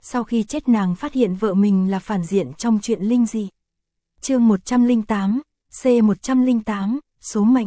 sau khi chết nàng phát hiện vợ mình là phản diện trong chuyện linh dị. Chương 108, C108, số mệnh.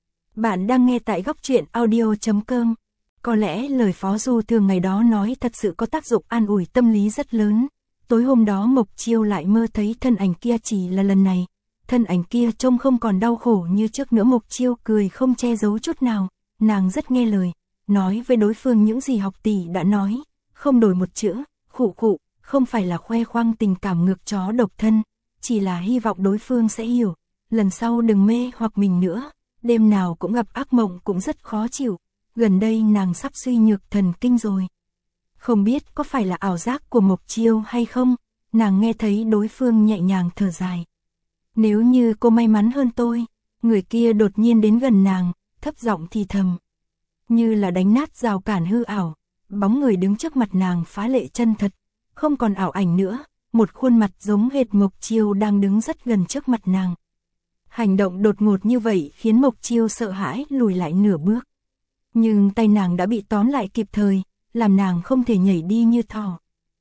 Bạn đang nghe tại góc truyện audio.com. Có lẽ lời Phó Du Thường ngày đó nói thật sự có tác dụng an ủi tâm lý rất lớn. Tối hôm đó Mộc Chiêu lại mơ thấy thân ảnh kia, chỉ là lần này, thân ảnh kia trông không còn đau khổ như trước nữa. Mộc Chiêu cười không che giấu chút nào, nàng rất nghe lời, nói với đối phương những gì học tỷ đã nói, không đổi một chữ. Khụ khụ, không phải là khoe khoang tình cảm ngược chó độc thân, chỉ là hy vọng đối phương sẽ hiểu, lần sau đừng mê hoặc mình nữa, đêm nào cũng gặp ác mộng cũng rất khó chịu, gần đây nàng sắp suy nhược thần kinh rồi. Không biết có phải là ảo giác của Mộc Chiêu hay không, nàng nghe thấy đối phương nhẹ nhàng thở dài. Nếu như cô may mắn hơn tôi, người kia đột nhiên đến gần nàng, thấp giọng thì thầm. Như là đánh nát rào cản hư ảo, bóng người đứng trước mặt nàng phá lệ chân thật, không còn ảo ảnh nữa, một khuôn mặt giống hệt Mộc Chiêu đang đứng rất gần trước mặt nàng. Hành động đột ngột như vậy khiến Mộc Chiêu sợ hãi lùi lại nửa bước. Nhưng tay nàng đã bị tóm lại kịp thời, làm nàng không thể nhảy đi như thỏ.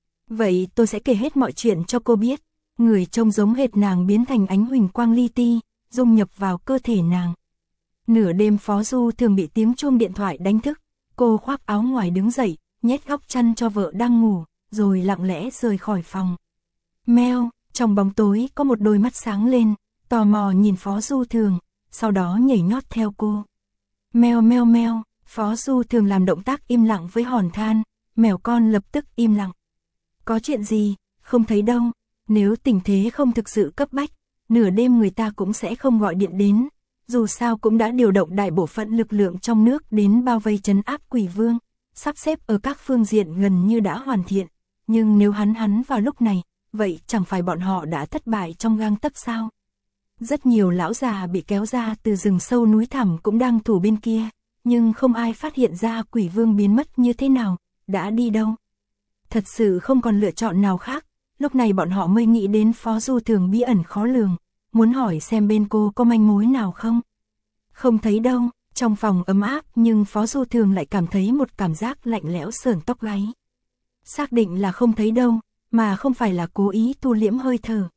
Vậy tôi sẽ kể hết mọi chuyện cho cô biết. Người trông giống hệt nàng biến thành ánh huỳnh quang li ti, dung nhập vào cơ thể nàng. Nửa đêm Phó Du Thường bị tiếng chuông điện thoại đánh thức, cô khoác áo ngoài đứng dậy, nhét góc chăn cho vợ đang ngủ, rồi lặng lẽ rời khỏi phòng. Meo, trong bóng tối có một đôi mắt sáng lên, tò mò nhìn Phó Du Thường, sau đó nhảy nhót theo cô. Meo meo meo, Phó Du Thường làm động tác im lặng với hòn than, mèo con lập tức im lặng. Có chuyện gì, không thấy đâu, nếu tình thế không thực sự cấp bách, nửa đêm người ta cũng sẽ không gọi điện đến, dù sao cũng đã điều động đại bộ phận lực lượng trong nước đến bao vây trấn áp Quỷ Vương, sắp xếp ở các phương diện gần như đã hoàn thiện, nhưng nếu hắn vào lúc này, vậy chẳng phải bọn họ đã thất bại trong gang tấc sao? Rất nhiều lão già bị kéo ra từ rừng sâu núi thẳm cũng đang thủ bên kia, nhưng không ai phát hiện ra Quỷ Vương biến mất như thế nào, đã đi đâu. Thật sự không còn lựa chọn nào khác, lúc này bọn họ mới nghĩ đến Phó Du Thường bí ẩn khó lường, muốn hỏi xem bên cô có manh mối nào không. Không thấy đâu, trong phòng ấm áp nhưng Phó Du Thường lại cảm thấy một cảm giác lạnh lẽo sởn tóc gáy. Xác định là không thấy đâu, mà không phải là cố ý thu liễm hơi thở.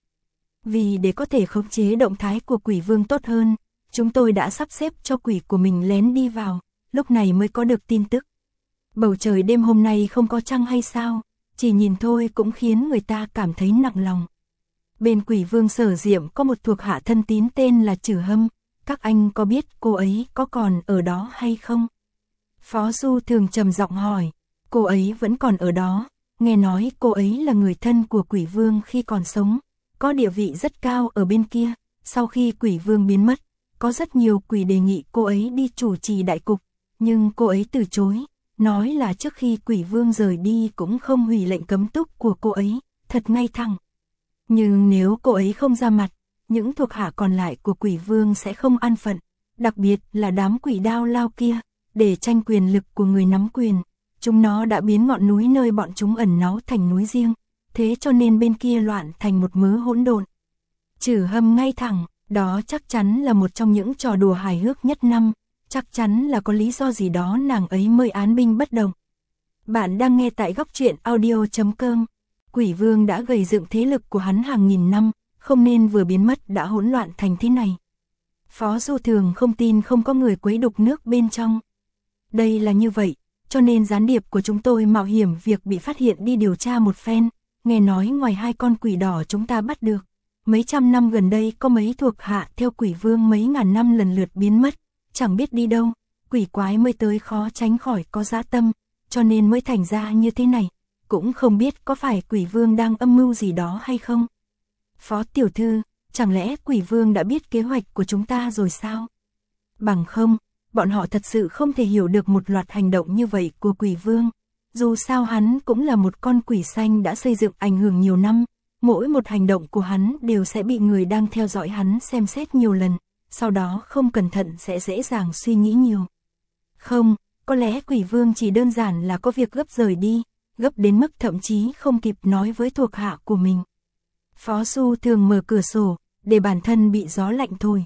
Vì để có thể khống chế động thái của Quỷ Vương tốt hơn, chúng tôi đã sắp xếp cho quỷ của mình lén đi vào, lúc này mới có được tin tức. Bầu trời đêm hôm nay không có trăng hay sao, chỉ nhìn thôi cũng khiến người ta cảm thấy nặng lòng. Bên Quỷ Vương Sở Diệm có một thuộc hạ thân tín tên là Trử Hâm, các anh có biết cô ấy có còn ở đó hay không? Phó Du Thường trầm giọng hỏi, cô ấy vẫn còn ở đó, nghe nói cô ấy là người thân của Quỷ Vương khi còn sống, có địa vị rất cao ở bên kia, sau khi Quỷ Vương biến mất, có rất nhiều quỷ đề nghị cô ấy đi chủ trì đại cục, nhưng cô ấy từ chối, nói là trước khi Quỷ Vương rời đi cũng không hủy lệnh cấm túc của cô ấy, thật ngay thẳng. Nhưng nếu cô ấy không ra mặt, những thuộc hạ còn lại của Quỷ Vương sẽ không an phận, đặc biệt là đám quỷ đao lao kia, để tranh quyền lực của người nắm quyền. Chúng nó đã biến ngọn núi nơi bọn chúng ẩn náu thành núi riêng, thế cho nên bên kia loạn thành một mớ hỗn độn. Trử Hâm ngay thẳng, đó chắc chắn là một trong những trò đùa hài hước nhất năm, chắc chắn là có lý do gì đó nàng ấy mới án binh bất động. Bạn đang nghe tại góc truyện audio.com. Quỷ Vương đã gầy dựng thế lực của hắn hàng nghìn năm, không nên vừa biến mất đã hỗn loạn thành thế này. Phó Du Thường không tin không có người quấy đục nước bên trong. Đây là như vậy, cho nên gián điệp của chúng tôi mạo hiểm việc bị phát hiện đi điều tra một phen, nghe nói ngoài 2 con quỷ đỏ chúng ta bắt được, mấy trăm năm gần đây có mấy thuộc hạ theo Quỷ Vương mấy ngàn năm lần lượt biến mất, chẳng biết đi đâu, quỷ quái mới tới khó tránh khỏi có dã tâm, cho nên mới thành ra như thế này, cũng không biết có phải Quỷ Vương đang âm mưu gì đó hay không. Phó tiểu thư, chẳng lẽ Quỷ Vương đã biết kế hoạch của chúng ta rồi sao? Bằng không, bọn họ thật sự không thể hiểu được một loạt hành động như vậy của Quỷ Vương. Dù sao hắn cũng là một con quỷ xanh đã xây dựng ảnh hưởng nhiều năm, mỗi một hành động của hắn đều sẽ bị người đang theo dõi hắn xem xét nhiều lần, sau đó không cẩn thận sẽ dễ dàng suy nghĩ nhiều. Không, có lẽ Quỷ Vương chỉ đơn giản là có việc gấp rời đi, gấp đến mức thậm chí không kịp nói với thuộc hạ của mình. Phó Du Thường mở cửa sổ, để bản thân bị gió lạnh thôi.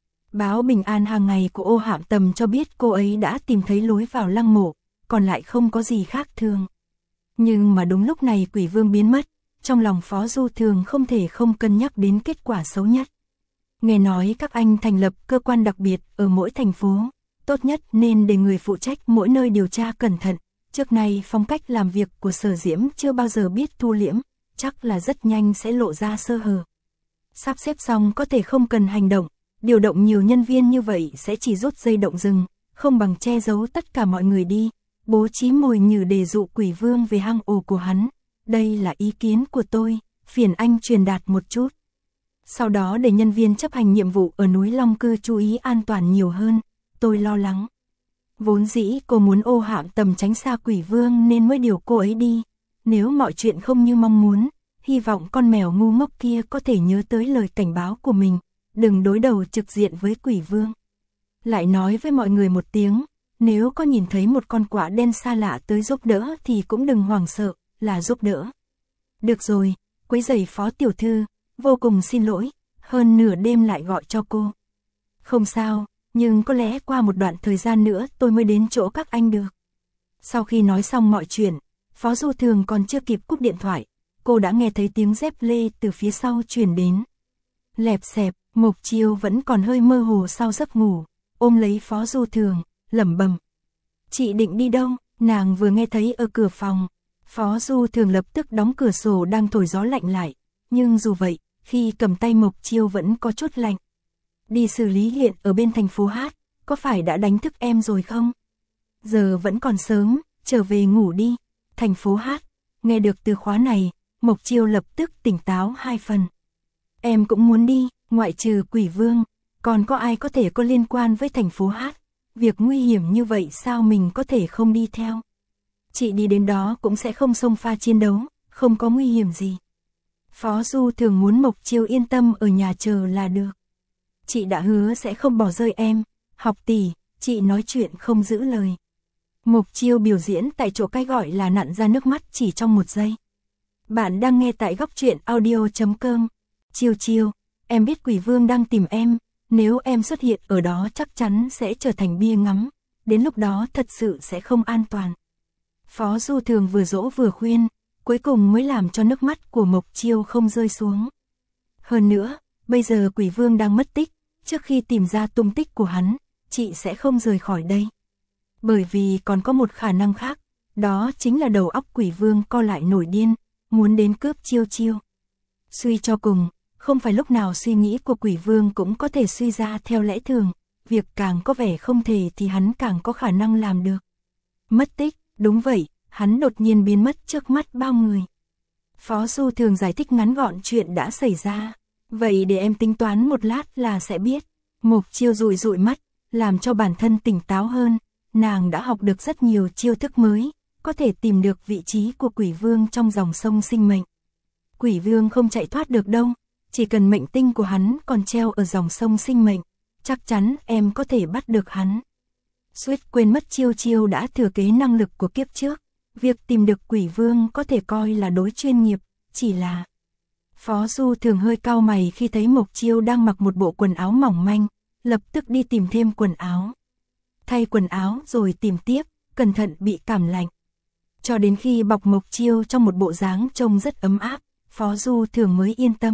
Báo bình an hàng ngày của Ô Hạm Tầm cho biết cô ấy đã tìm thấy lối vào lăng mộ, còn lại không có gì khác thường. Nhưng mà đúng lúc này Quỷ Vương biến mất, trong lòng Phó Du Thường không thể không cân nhắc đến kết quả xấu nhất. Nghe nói các anh thành lập cơ quan đặc biệt ở mỗi thành phố, tốt nhất nên để người phụ trách mỗi nơi điều tra cẩn thận. Trước nay phong cách làm việc của Sở Diễm chưa bao giờ biết thu liễm, chắc là rất nhanh sẽ lộ ra sơ hở. Sắp xếp xong có thể không cần hành động, điều động nhiều nhân viên như vậy sẽ chỉ rút dây động rừng, không bằng che giấu tất cả mọi người đi, bố trí mồi nhử để dụ Quỷ Vương về hang ổ của hắn. Đây là ý kiến của tôi, phiền anh truyền đạt một chút. Sau đó để nhân viên chấp hành nhiệm vụ ở núi Long Cư chú ý an toàn nhiều hơn, tôi lo lắng. Vốn dĩ cô muốn ô hạm tầm tránh xa Quỷ Vương nên mới điều cô ấy đi. Nếu mọi chuyện không như mong muốn, hy vọng con mèo ngu ngốc kia có thể nhớ tới lời cảnh báo của mình, đừng đối đầu trực diện với Quỷ Vương. Lại nói với mọi người một tiếng, nếu có nhìn thấy một con quạ đen xa lạ tới giúp đỡ thì cũng đừng hoảng sợ, là giúp đỡ. Được rồi, quấy rầy Phó tiểu thư, vô cùng xin lỗi, hơn nửa đêm lại gọi cho cô. Không sao, nhưng có lẽ qua một đoạn thời gian nữa tôi mới đến chỗ các anh được. Sau khi nói xong mọi chuyện, Phó Du Thường còn chưa kịp cúp điện thoại, cô đã nghe thấy tiếng dép lê từ phía sau truyền đến. Lẹp xẹp, Mộc Chiêu vẫn còn hơi mơ hồ sau giấc ngủ, ôm lấy Phó Du Thường, lẩm bẩm. Chị định đi đâu? Nàng vừa nghe thấy ở cửa phòng. Phó Du Thường lập tức đóng cửa sổ đang thổi gió lạnh lại, nhưng dù vậy, khi cầm tay Mộc Chiêu vẫn có chút lạnh. Đi xử lý hiện ở bên thành phố Hát, có phải đã đánh thức em rồi không? Giờ vẫn còn sớm, trở về ngủ đi. Thành phố Hát, nghe được từ khóa này, Mộc Chiêu lập tức tỉnh táo 2 phần. Em cũng muốn đi, ngoại trừ Quỷ Vương, còn có ai có thể có liên quan với thành phố Hát? Việc nguy hiểm như vậy sao mình có thể không đi theo? Chị đi đến đó cũng sẽ không xông pha chiến đấu, không có nguy hiểm gì. Phó Du Thường muốn Mộc Chiêu yên tâm ở nhà chờ là được. Chị đã hứa sẽ không bỏ rơi em, học tỷ, chị nói chuyện không giữ lời. Mộc Chiêu biểu diễn tại chỗ cái gọi là nặn ra nước mắt chỉ trong 1 giây. Bạn đang nghe tại góc truyện audio.com. Chiêu Chiêu, em biết Quỷ Vương đang tìm em, nếu em xuất hiện ở đó chắc chắn sẽ trở thành bia ngắm, đến lúc đó thật sự sẽ không an toàn. Phó Du Thường vừa dỗ vừa khuyên, cuối cùng mới làm cho nước mắt của Mộc Chiêu không rơi xuống. Hơn nữa, bây giờ Quỷ Vương đang mất tích, trước khi tìm ra tung tích của hắn, chị sẽ không rời khỏi đây. Bởi vì còn có một khả năng khác, đó chính là đầu óc Quỷ Vương co lại nổi điên, muốn đến cướp Chiêu Chiêu. Suy cho cùng, không phải lúc nào suy nghĩ của Quỷ Vương cũng có thể suy ra theo lẽ thường, việc càng có vẻ không thể thì hắn càng có khả năng làm được. Mất tích, đúng vậy, hắn đột nhiên biến mất trước mắt bao người. Phó Du Thường giải thích ngắn gọn chuyện đã xảy ra. Vậy để em tính toán một lát là sẽ biết. Mộc Chiêu dụi dụi mắt, làm cho bản thân tỉnh táo hơn. Nàng đã học được rất nhiều chiêu thức mới, có thể tìm được vị trí của Quỷ Vương trong dòng sông sinh mệnh. Quỷ Vương không chạy thoát được đâu, chỉ cần mệnh tinh của hắn còn treo ở dòng sông sinh mệnh, chắc chắn em có thể bắt được hắn. Suýt quên mất Chiêu Chiêu đã thừa kế năng lực của kiếp trước, việc tìm được Quỷ Vương có thể coi là đối chuyên nghiệp, chỉ là... Phó Du Thường hơi cau mày khi thấy Mộc Chiêu đang mặc một bộ quần áo mỏng manh, lập tức đi tìm thêm quần áo. Thay quần áo rồi tìm tiếp, cẩn thận bị cảm lạnh. Cho đến khi bọc Mộc Chiêu trong một bộ dáng trông rất ấm áp, Phó Du Thường mới yên tâm.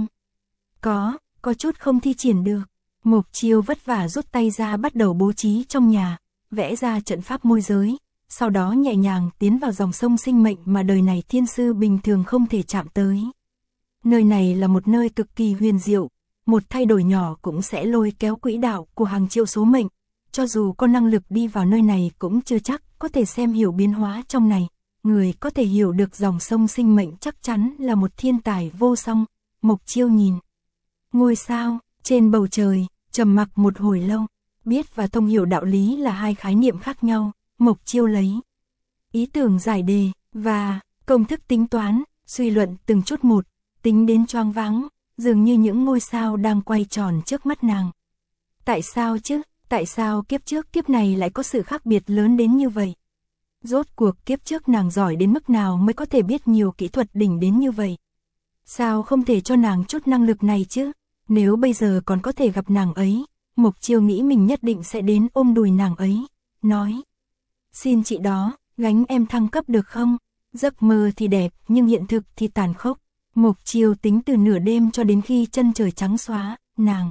Có chút không thi triển được. Mộc Chiêu vất vả rút tay ra bắt đầu bố trí trong nhà, vẽ ra trận pháp môi giới, sau đó nhẹ nhàng tiến vào dòng sông sinh mệnh mà đời này thiên sư bình thường không thể chạm tới. Nơi này là một nơi cực kỳ huyền diệu, một thay đổi nhỏ cũng sẽ lôi kéo quỹ đạo của hàng triệu số mệnh, cho dù có năng lực đi vào nơi này cũng chưa chắc có thể xem hiểu biến hóa trong này, người có thể hiểu được dòng sông sinh mệnh chắc chắn là một thiên tài vô song. Mộc Chiêu nhìn ngôi sao trên bầu trời, trầm mặc một hồi lâu, biết và thông hiểu đạo lý là hai khái niệm khác nhau. Mộc Chiêu lấy ý tưởng giải đề và công thức tính toán, suy luận từng chút một, tính đến choáng váng, dường như những ngôi sao đang quay tròn trước mắt nàng. Tại sao chứ? Tại sao kiếp trước kiếp này lại có sự khác biệt lớn đến như vậy? Rốt cuộc kiếp trước nàng giỏi đến mức nào mới có thể biết nhiều kỹ thuật đỉnh đến như vậy? Sao không thể cho nàng chút năng lực này chứ? Nếu bây giờ còn có thể gặp nàng ấy, Mộc Chiêu nghĩ mình nhất định sẽ đến ôm đùi nàng ấy, nói: xin chị đó, gánh em thăng cấp được không? Giấc mơ thì đẹp nhưng hiện thực thì tàn khốc. Mộc Chiêu tính từ nửa đêm cho đến khi chân trời trắng xóa, nàng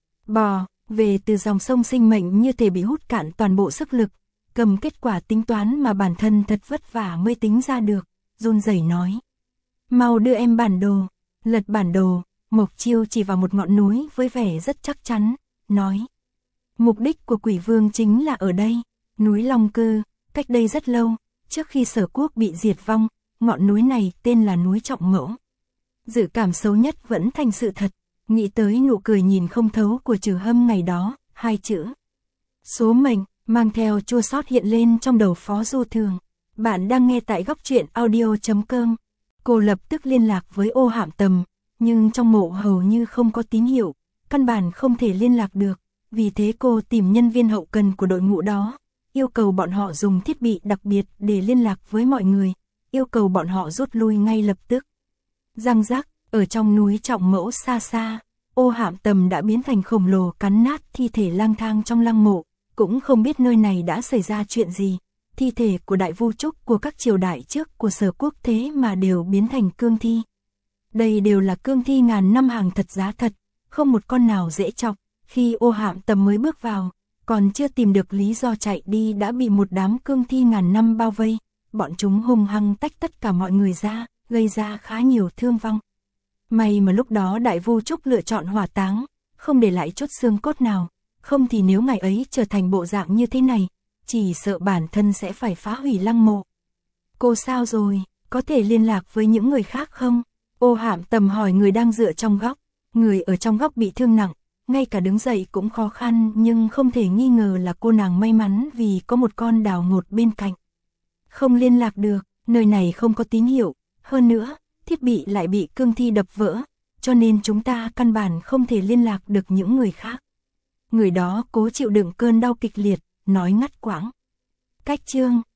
bò về từ dòng sông sinh mệnh như thể bị hút cạn toàn bộ sức lực, cầm kết quả tính toán mà bản thân thật vất vả mới tính ra được, run rẩy nói. Mau đưa em bản đồ. Lật bản đồ, Mộc Chiêu chỉ vào một ngọn núi với vẻ rất chắc chắn, nói. Mục đích của Quỷ Vương chính là ở đây, núi Long Cơ, cách đây rất lâu, trước khi Sở Quốc bị diệt vong, ngọn núi này tên là núi Trọng Mẫu. Dự cảm xấu nhất vẫn thành sự thật, nghĩ tới nụ cười nhìn không thấu của Trừ Hâm ngày đó, hai chữ. Số mệnh, mang theo chua xót hiện lên trong đầu Phó Du Thường. Bạn đang nghe tại góc truyện audio.com. Cô lập tức liên lạc với Ô Hạm Tầm, nhưng trong mộ hầu như không có tín hiệu, căn bản không thể liên lạc được. Vì thế cô tìm nhân viên hậu cần của đội ngũ đó, yêu cầu bọn họ dùng thiết bị đặc biệt để liên lạc với mọi người, yêu cầu bọn họ rút lui ngay lập tức. Răng rắc, ở trong núi Trọng Mẫu xa xa, Ô Hạm Tầm đã biến thành khổng lồ cắn nát thi thể lang thang trong lăng mộ, cũng không biết nơi này đã xảy ra chuyện gì. Thi thể của đại vu trúc của các triều đại trước của Sở Quốc thế mà đều biến thành cương thi. Đây đều là cương thi ngàn năm hàng thật giá thật, không một con nào dễ chọc. Khi Ô Hạm Tầm mới bước vào, còn chưa tìm được lý do chạy đi đã bị một đám cương thi ngàn năm bao vây, bọn chúng hung hăng tách tất cả mọi người ra, gây ra khá nhiều thương vong. May mà lúc đó đại vu trúc lựa chọn hỏa táng, không để lại chút xương cốt nào, không thì nếu ngày ấy trở thành bộ dạng như thế này, chỉ sợ bản thân sẽ phải phá hủy lăng mộ. Cô sao rồi, có thể liên lạc với những người khác không? Ô Hạm Tầm hỏi người đang dựa trong góc, người ở trong góc bị thương nặng, ngay cả đứng dậy cũng khó khăn, nhưng không thể nghi ngờ là cô nàng may mắn vì có một con đào ngột bên cạnh. Không liên lạc được, nơi này không có tín hiệu, hơn nữa, thiết bị lại bị cương thi đập vỡ, cho nên chúng ta căn bản không thể liên lạc được những người khác. Người đó cố chịu đựng cơn đau kịch liệt, nói ngắt quãng. Cách chương